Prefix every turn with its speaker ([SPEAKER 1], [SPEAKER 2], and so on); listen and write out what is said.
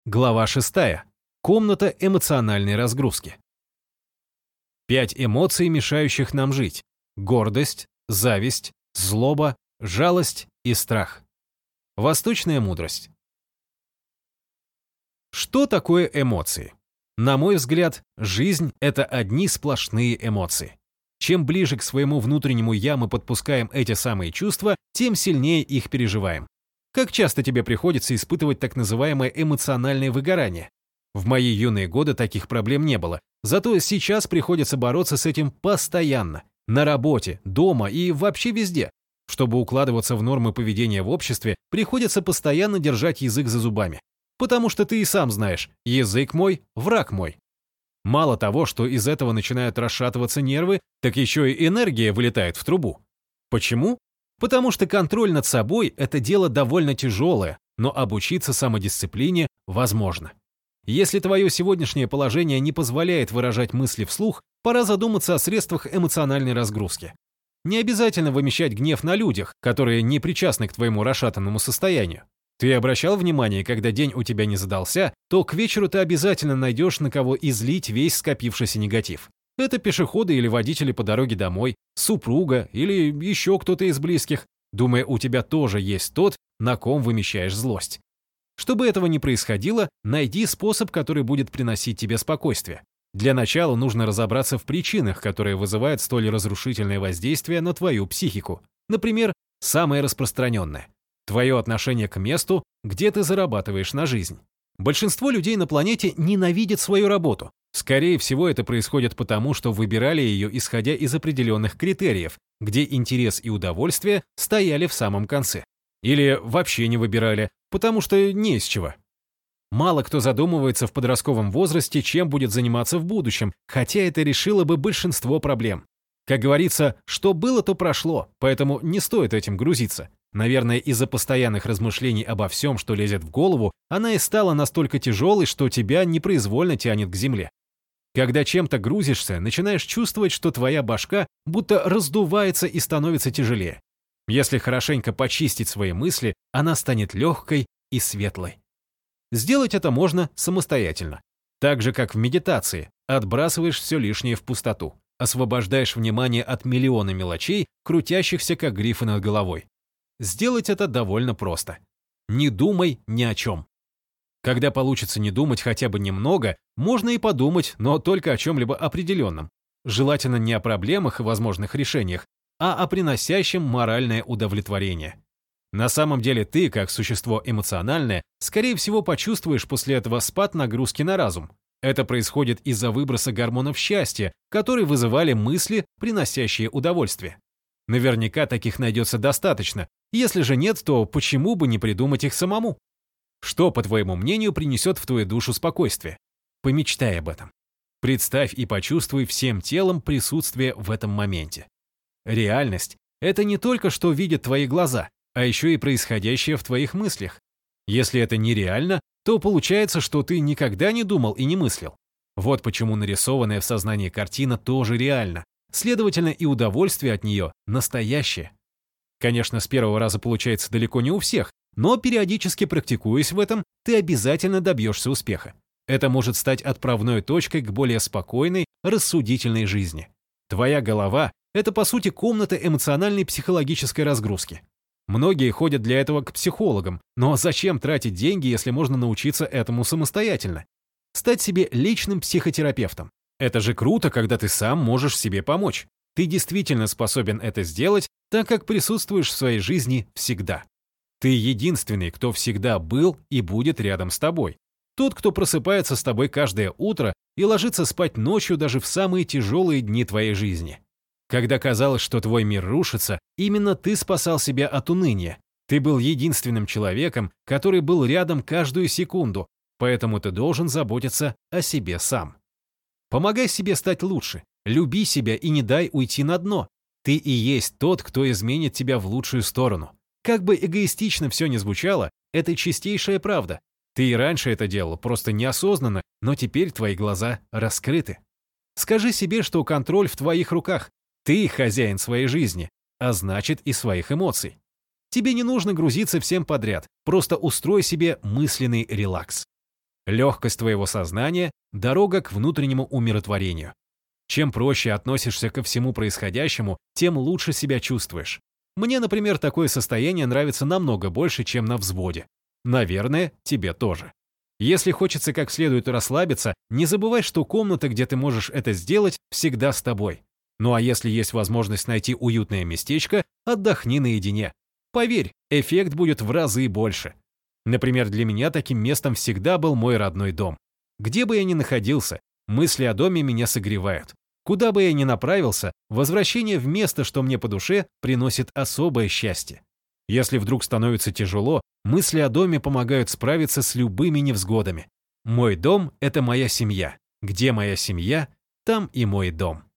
[SPEAKER 1] Глава 6. Комната эмоциональной разгрузки. 5 эмоций, мешающих нам жить. Гордость, зависть, злоба, жалость и страх. Восточная мудрость. Что такое эмоции? На мой взгляд, жизнь — это одни сплошные эмоции. Чем ближе к своему внутреннему «я» мы подпускаем эти самые чувства, тем сильнее их переживаем. Как часто тебе приходится испытывать так называемое эмоциональное выгорание? В мои юные годы таких проблем не было, зато сейчас приходится бороться с этим постоянно. На работе, дома и вообще везде. Чтобы укладываться в нормы поведения в обществе, приходится постоянно держать язык за зубами. Потому что ты и сам знаешь, язык мой – враг мой. Мало того, что из этого начинают расшатываться нервы, так еще и энергия вылетает в трубу. Почему? Потому что контроль над собой – это дело довольно тяжелое, но обучиться самодисциплине возможно. Если твое сегодняшнее положение не позволяет выражать мысли вслух, пора задуматься о средствах эмоциональной разгрузки. Не обязательно вымещать гнев на людях, которые не причастны к твоему расшатанному состоянию. Ты обращал внимание, когда день у тебя не задался, то к вечеру ты обязательно найдешь, на кого излить весь скопившийся негатив. Это пешеходы или водители по дороге домой, супруга или еще кто-то из близких. Думаю, у тебя тоже есть тот, на ком вымещаешь злость. Чтобы этого не происходило, найди способ, который будет приносить тебе спокойствие. Для начала нужно разобраться в причинах, которые вызывают столь разрушительное воздействие на твою психику. Например, самое распространенное – твое отношение к месту, где ты зарабатываешь на жизнь. Большинство людей на планете ненавидят свою работу. Скорее всего, это происходит потому, что выбирали ее, исходя из определенных критериев, где интерес и удовольствие стояли в самом конце. Или вообще не выбирали, потому что не из чего. Мало кто задумывается в подростковом возрасте, чем будет заниматься в будущем, хотя это решило бы большинство проблем. Как говорится, что было, то прошло, поэтому не стоит этим грузиться. Наверное, из-за постоянных размышлений обо всем, что лезет в голову, она и стала настолько тяжелой, что тебя непроизвольно тянет к земле. Когда чем-то грузишься, начинаешь чувствовать, что твоя башка будто раздувается и становится тяжелее. Если хорошенько почистить свои мысли, она станет легкой и светлой. Сделать это можно самостоятельно. Так же, как в медитации, отбрасываешь все лишнее в пустоту, освобождаешь внимание от миллиона мелочей, крутящихся как грифы над головой. Сделать это довольно просто. Не думай ни о чем. Когда получится не думать хотя бы немного, можно и подумать, но только о чем-либо определенном. Желательно не о проблемах и возможных решениях, а о приносящем моральное удовлетворение. На самом деле ты, как существо эмоциональное, скорее всего почувствуешь после этого спад нагрузки на разум. Это происходит из-за выброса гормонов счастья, которые вызывали мысли, приносящие удовольствие. Наверняка таких найдется достаточно. Если же нет, то почему бы не придумать их самому? Что, по твоему мнению, принесет в твою душу спокойствие? Помечтай об этом. Представь и почувствуй всем телом присутствие в этом моменте. Реальность – это не только что видят твои глаза, а еще и происходящее в твоих мыслях. Если это нереально, то получается, что ты никогда не думал и не мыслил. Вот почему нарисованная в сознании картина тоже реальна. Следовательно, и удовольствие от нее настоящее. Конечно, с первого раза получается далеко не у всех, но периодически практикуясь в этом, ты обязательно добьешься успеха. Это может стать отправной точкой к более спокойной, рассудительной жизни. Твоя голова – это, по сути, комната эмоциональной психологической разгрузки. Многие ходят для этого к психологам, но зачем тратить деньги, если можно научиться этому самостоятельно? Стать себе личным психотерапевтом. Это же круто, когда ты сам можешь себе помочь. Ты действительно способен это сделать, так как присутствуешь в своей жизни всегда. Ты единственный, кто всегда был и будет рядом с тобой. Тот, кто просыпается с тобой каждое утро и ложится спать ночью даже в самые тяжелые дни твоей жизни. Когда казалось, что твой мир рушится, именно ты спасал себя от уныния. Ты был единственным человеком, который был рядом каждую секунду, поэтому ты должен заботиться о себе сам. Помогай себе стать лучше, люби себя и не дай уйти на дно. Ты и есть тот, кто изменит тебя в лучшую сторону. Как бы эгоистично все ни звучало, это чистейшая правда. Ты и раньше это делал, просто неосознанно, но теперь твои глаза раскрыты. Скажи себе, что контроль в твоих руках. Ты хозяин своей жизни, а значит и своих эмоций. Тебе не нужно грузиться всем подряд, просто устрой себе мысленный релакс. Легкость твоего сознания – дорога к внутреннему умиротворению. Чем проще относишься ко всему происходящему, тем лучше себя чувствуешь. Мне, например, такое состояние нравится намного больше, чем на взводе. Наверное, тебе тоже. Если хочется как следует расслабиться, не забывай, что комната, где ты можешь это сделать, всегда с тобой. Ну а если есть возможность найти уютное местечко, отдохни наедине. Поверь, эффект будет в разы больше. Например, для меня таким местом всегда был мой родной дом. Где бы я ни находился, мысли о доме меня согревают. Куда бы я ни направился, возвращение в место, что мне по душе, приносит особое счастье. Если вдруг становится тяжело, мысли о доме помогают справиться с любыми невзгодами. Мой дом – это моя семья. Где моя семья, там и мой дом.